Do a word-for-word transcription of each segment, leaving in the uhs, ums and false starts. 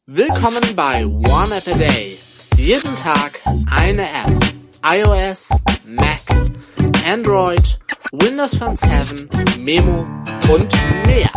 Willkommen bei One App a Day. Jeden Tag eine App. iOS, Mac, Android, Windows Phone sieben, Memo und mehr.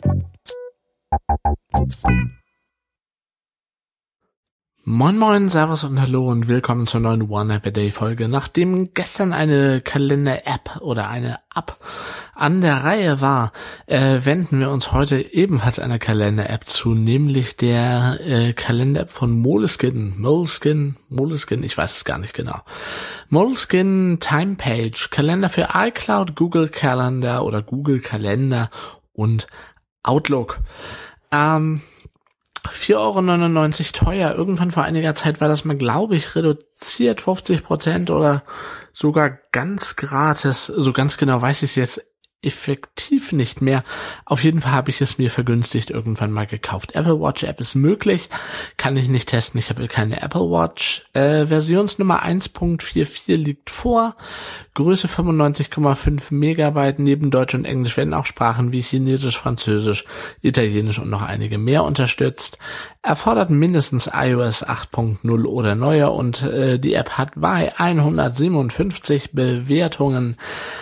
Moin Moin, Servus und Hallo und willkommen zur neuen One App a Day Folge. Nachdem gestern eine Kalender-App oder eine App an der Reihe war, äh, wenden wir uns heute ebenfalls einer Kalender-App zu, nämlich der äh, Kalender-App von Moleskine. Moleskine, Moleskine, ich weiß es gar nicht genau. Moleskine Timepage, Kalender für iCloud, Google Calendar oder Google Kalender und Outlook. Ähm, vier Euro neunundneunzig teuer. Irgendwann vor einiger Zeit war das mal, glaube ich, reduziert, fünfzig Prozent oder sogar ganz gratis. So ganz genau weiß ich es jetzt effektiv nicht mehr. Auf jeden Fall habe ich es mir vergünstigt irgendwann mal gekauft. Apple Watch App ist möglich, kann ich nicht testen, ich habe keine Apple Watch. Äh, Versionsnummer eins Punkt vierundvierzig liegt vor, Größe fünfundneunzig Komma fünf Megabyte, neben Deutsch und Englisch werden auch Sprachen wie Chinesisch, Französisch, Italienisch und noch einige mehr unterstützt. Erfordert mindestens iOS acht Punkt null oder neuer und äh, die App hat bei hundertsiebenundfünfzig Bewertungen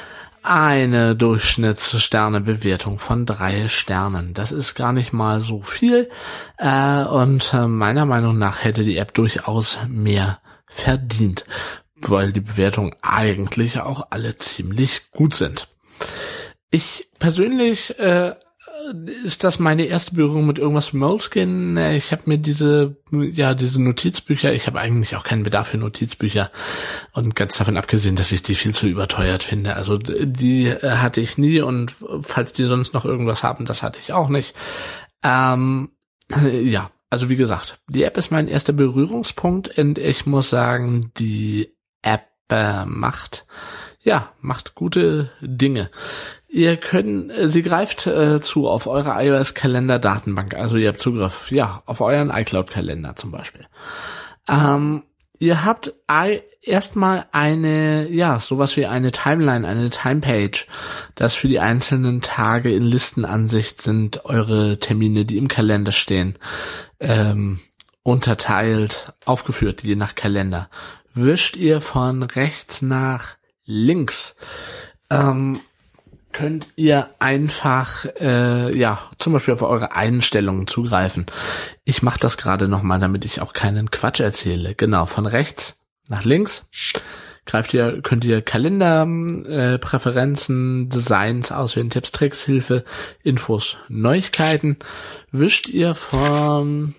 eine Durchschnittssternebewertung von drei Sternen. Das ist gar nicht mal so viel äh, und äh, meiner Meinung nach hätte die App durchaus mehr verdient, weil die Bewertungen eigentlich auch alle ziemlich gut sind. Ich persönlich äh, ist das meine erste Berührung mit irgendwas von Moleskine. Ich habe mir diese, ja, diese Notizbücher, ich habe eigentlich auch keinen Bedarf für Notizbücher und ganz davon abgesehen, dass ich die viel zu überteuert finde. Also die hatte ich nie und falls die sonst noch irgendwas haben, das hatte ich auch nicht. Ähm, ja, also wie gesagt, die App ist mein erster Berührungspunkt und ich muss sagen, die App äh, macht, ja, macht gute Dinge. Ihr könnt, sie greift äh, zu auf eure iOS-Kalender-Datenbank, also ihr habt Zugriff, ja, auf euren iCloud-Kalender zum Beispiel. Ähm, ihr habt I- erstmal eine, ja, sowas wie eine Timeline, eine Timepage, das für die einzelnen Tage in Listenansicht sind eure Termine, die im Kalender stehen, ähm, unterteilt, aufgeführt, je nach Kalender. Wischt ihr von rechts nach links, ähm, könnt ihr einfach, äh, ja, zum Beispiel auf eure Einstellungen zugreifen. Ich mache das gerade nochmal, damit ich auch keinen Quatsch erzähle. Genau, von rechts nach links greift ihr, könnt ihr Kalender, äh, Präferenzen, Designs auswählen, Tipps, Tricks, Hilfe, Infos, Neuigkeiten. Wischt ihr von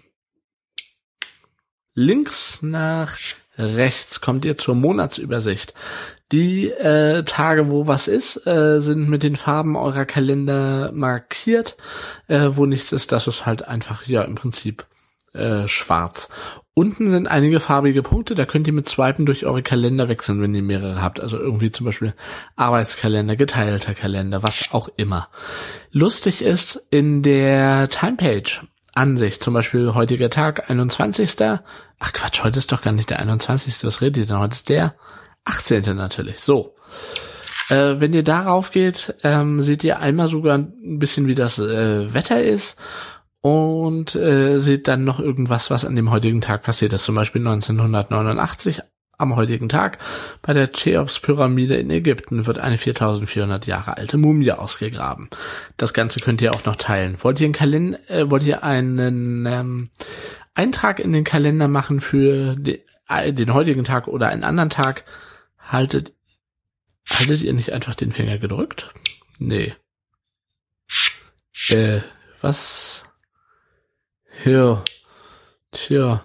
links nach rechts, kommt ihr zur Monatsübersicht. Die äh, Tage, wo was ist, äh, sind mit den Farben eurer Kalender markiert. Äh, wo nichts ist, das ist halt einfach, ja, im Prinzip äh, schwarz. Unten sind einige farbige Punkte, da könnt ihr mit Swipen durch eure Kalender wechseln, wenn ihr mehrere habt. Also irgendwie zum Beispiel Arbeitskalender, geteilter Kalender, was auch immer. Lustig ist, in der Timepage Ansicht, zum Beispiel heutiger Tag, einundzwanzigster Ach Quatsch, heute ist doch gar nicht der einundzwanzigste Was redet ihr denn? Heute ist der achtzehnte natürlich. So. Äh, wenn ihr darauf geht, ähm, seht ihr einmal sogar ein bisschen, wie das äh, Wetter ist und äh, seht dann noch irgendwas, was an dem heutigen Tag passiert ist. Zum Beispiel neunzehnhundertneunundachtzig am heutigen Tag bei der Cheops-Pyramide in Ägypten wird eine viertausendvierhundert Jahre alte Mumie ausgegraben. Das Ganze könnt ihr auch noch teilen. Wollt ihr einen Kalender, äh, wollt ihr einen ähm, Eintrag in den Kalender machen für die, äh, den heutigen Tag oder einen anderen Tag? Haltet, haltet ihr nicht einfach den Finger gedrückt? Nee. Äh, was? Ja. Tja.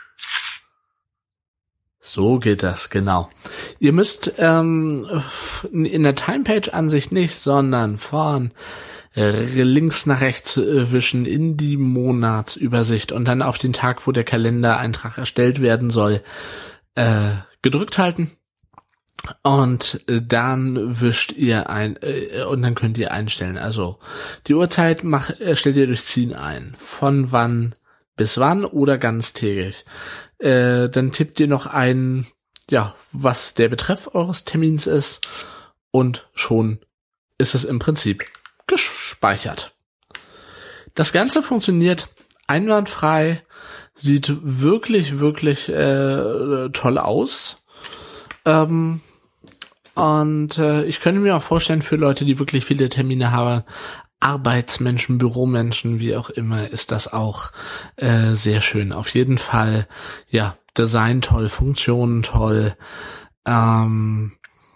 So geht das, genau. Ihr müsst ähm, in der Timepage-Ansicht nicht, sondern von äh, links nach rechts äh, wischen in die Monatsübersicht und dann auf den Tag, wo der Kalendereintrag erstellt werden soll, äh, gedrückt halten. Und dann wischt ihr ein, äh, und dann könnt ihr einstellen. Also die Uhrzeit macht, stellt ihr durch Ziehen ein. Von wann bis wann oder ganztägig. Äh, dann tippt ihr noch ein, ja, was der Betreff eures Termins ist. Und schon ist es im Prinzip gespeichert. Das Ganze funktioniert einwandfrei, sieht wirklich, wirklich äh, toll aus. Ähm, und äh, ich könnte mir auch vorstellen, für Leute, die wirklich viele Termine haben, Arbeitsmenschen, Büromenschen, wie auch immer, ist das auch äh, sehr schön. Auf jeden Fall, ja, Design toll, Funktionen toll. Ähm,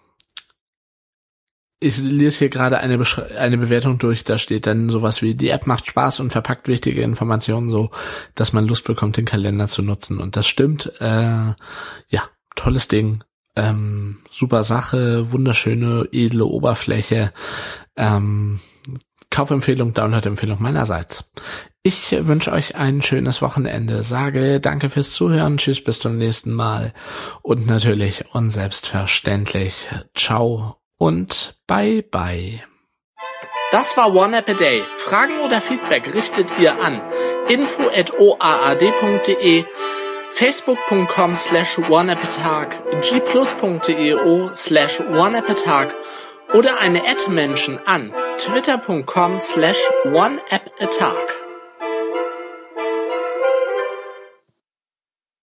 ich lese hier gerade eine, Beschre- eine Bewertung durch, da steht dann sowas wie, die App macht Spaß und verpackt wichtige Informationen so, dass man Lust bekommt, den Kalender zu nutzen. Und das stimmt. Äh, ja, tolles Ding. Ähm, super Sache, wunderschöne, edle Oberfläche. Ähm, Kaufempfehlung, Download-Empfehlung meinerseits. Ich wünsche euch ein schönes Wochenende, sage danke fürs Zuhören, tschüss, bis zum nächsten Mal und natürlich und selbstverständlich ciao und bye bye. Das war One App a Day. Fragen oder Feedback richtet ihr an info at o a a d punkt d e, facebook punkt com slash oneappatag, g plus punkt d e o slash oneappatag oder eine Ad-Menschen an twitter punkt com slash oneappatag.